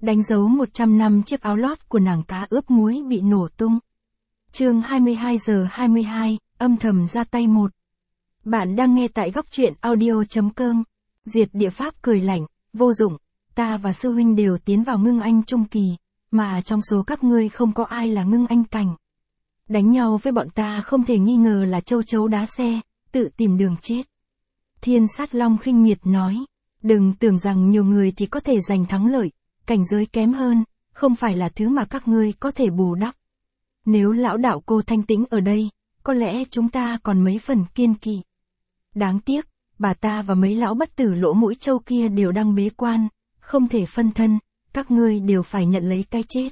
đánh dấu 100 năm chiếc áo lót của nàng cá ướp muối bị nổ tung. Chương 22 giờ 22, âm thầm ra tay một. Bạn đang nghe tại góc truyện audio.com. Diệt địa pháp cười lạnh, vô dụng, ta và sư huynh đều tiến vào ngưng anh trung kỳ, mà trong số các ngươi không có ai là ngưng anh cảnh. Đánh nhau với bọn ta không thể nghi ngờ là châu chấu đá xe, tự tìm đường chết. Thiên Sát Long khinh miệt nói, đừng tưởng rằng nhiều người thì có thể giành thắng lợi, cảnh giới kém hơn, không phải là thứ mà các ngươi có thể bù đắp. Nếu lão đạo cô Thanh Tĩnh ở đây, có lẽ chúng ta còn mấy phần kiên kỵ. Đáng tiếc, bà ta và mấy lão bất tử lỗ mũi trâu kia đều đang bế quan, không thể phân thân, các ngươi đều phải nhận lấy cái chết.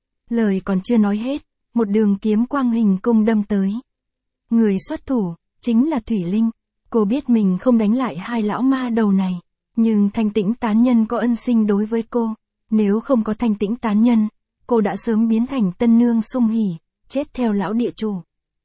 Lời còn chưa nói hết, một đường kiếm quang hình cung đâm tới. Người xuất thủ, chính là Thủy Linh. Cô biết mình không đánh lại hai lão ma đầu này, nhưng Thanh Tĩnh tán nhân có ân sinh đối với cô. Nếu không có Thanh Tĩnh tán nhân, cô đã sớm biến thành tân nương sung hỉ, chết theo lão địa chủ.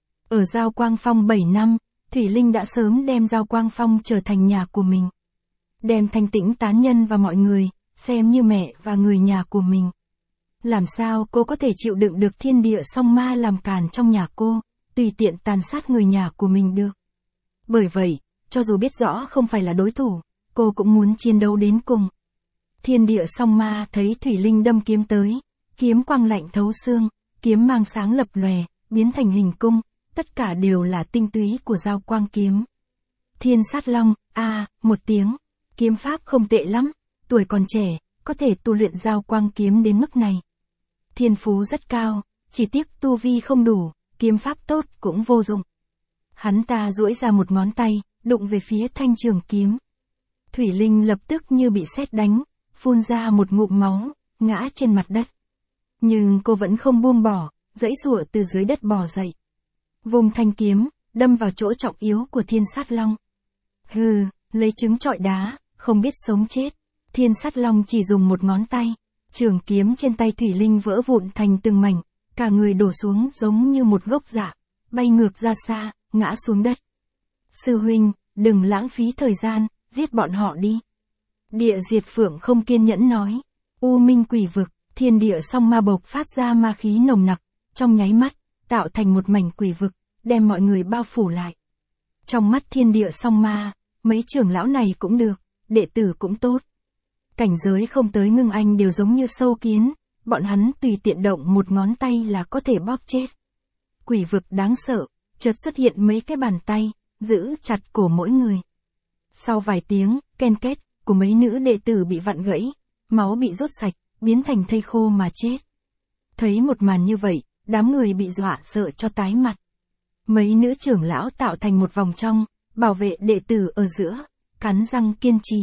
Ở Giao Quang Phong 7 năm, Thủy Linh đã sớm đem Giao Quang Phong trở thành nhà của mình. Đem Thanh Tĩnh tán nhân và mọi người, xem như mẹ và người nhà của mình. Làm sao cô có thể chịu đựng được thiên địa song ma làm càn trong nhà cô, tùy tiện tàn sát người nhà của mình được. Bởi vậy, cho dù biết rõ không phải là đối thủ, cô cũng muốn chiến đấu đến cùng. Thiên địa song ma thấy Thủy Linh đâm kiếm tới, kiếm quang lạnh thấu xương, kiếm mang sáng lập lòe, biến thành hình cung, tất cả đều là tinh túy của Giao Quang kiếm. Thiên Sát Long, một tiếng, kiếm pháp không tệ lắm, tuổi còn trẻ, có thể tu luyện Giao Quang kiếm đến mức này. Thiên phú rất cao, chỉ tiếc tu vi không đủ, kiếm pháp tốt cũng vô dụng. Hắn ta duỗi ra một ngón tay, đụng về phía thanh trường kiếm. Thủy Linh lập tức như bị sét đánh, phun ra một ngụm máu, ngã trên mặt đất. Nhưng cô vẫn không buông bỏ, giãy giụa từ dưới đất bò dậy. Vùng thanh kiếm, đâm vào chỗ trọng yếu của Thiên Sát Long. Hừ, lấy trứng trọi đá, không biết sống chết. Thiên Sát Long chỉ dùng một ngón tay, trường kiếm trên tay Thủy Linh vỡ vụn thành từng mảnh, cả người đổ xuống giống như một gốc rạ, bay ngược ra xa, ngã xuống đất. Sư huynh, đừng lãng phí thời gian, giết bọn họ đi. Địa Diệt Phượng không kiên nhẫn nói. U Minh Quỷ Vực, thiên địa song ma bộc phát ra ma khí nồng nặc, trong nháy mắt, tạo thành một mảnh quỷ vực, đem mọi người bao phủ lại. Trong mắt thiên địa song ma, mấy trưởng lão này cũng được, đệ tử cũng tốt. Cảnh giới không tới ngưng anh đều giống như sâu kiến, bọn hắn tùy tiện động một ngón tay là có thể bóp chết. Quỷ vực đáng sợ, chợt xuất hiện mấy cái bàn tay, giữ chặt cổ mỗi người. Sau vài tiếng, ken két, của mấy nữ đệ tử bị vặn gãy, máu bị rút sạch, biến thành thây khô mà chết. Thấy một màn như vậy, đám người bị dọa sợ cho tái mặt. Mấy nữ trưởng lão tạo thành một vòng trong, bảo vệ đệ tử ở giữa, cắn răng kiên trì.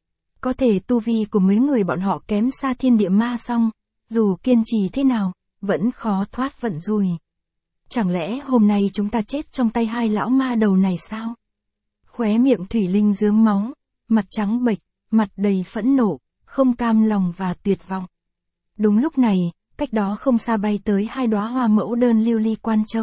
Có thể tu vi của mấy người bọn họ kém xa thiên địa ma song, dù kiên trì thế nào, vẫn khó thoát vận rủi. Chẳng lẽ hôm nay chúng ta chết trong tay hai lão ma đầu này sao? Khóe miệng Thủy Linh rướm máu, mặt trắng bệch, mặt đầy phẫn nộ, không cam lòng và tuyệt vọng. Đúng lúc này, cách đó không xa bay tới hai đóa hoa mẫu đơn lưu ly quan châu.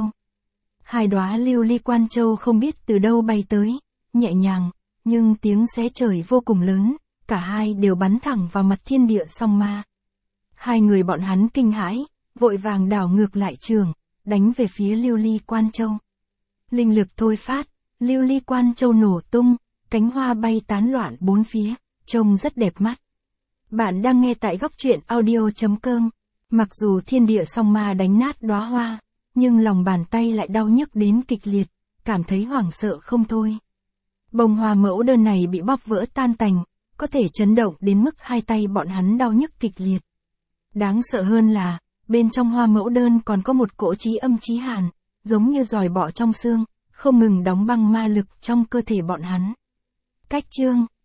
Hai đóa lưu ly quan châu không biết từ đâu bay tới, nhẹ nhàng, nhưng tiếng xé trời vô cùng lớn, cả hai đều bắn thẳng vào mặt thiên địa song ma. Hai người bọn hắn kinh hãi, vội vàng đảo ngược lại trường, đánh về phía lưu ly quan châu. Linh lực thôi phát, lưu ly quan châu nổ tung, cánh hoa bay tán loạn bốn phía, trông rất đẹp mắt. Bạn đang nghe tại góc truyện audio.com. Mặc dù thiên địa song ma đánh nát đóa hoa, nhưng lòng bàn tay lại đau nhức đến kịch liệt, cảm thấy hoảng sợ không thôi. Bông hoa mẫu đơn này bị bóp vỡ tan tành, có thể chấn động đến mức hai tay bọn hắn đau nhức kịch liệt. Đáng sợ hơn là, bên trong hoa mẫu đơn còn có một cỗ chí âm chí hàn, giống như giòi bọ trong xương, không ngừng đóng băng ma lực trong cơ thể bọn hắn. Cách chương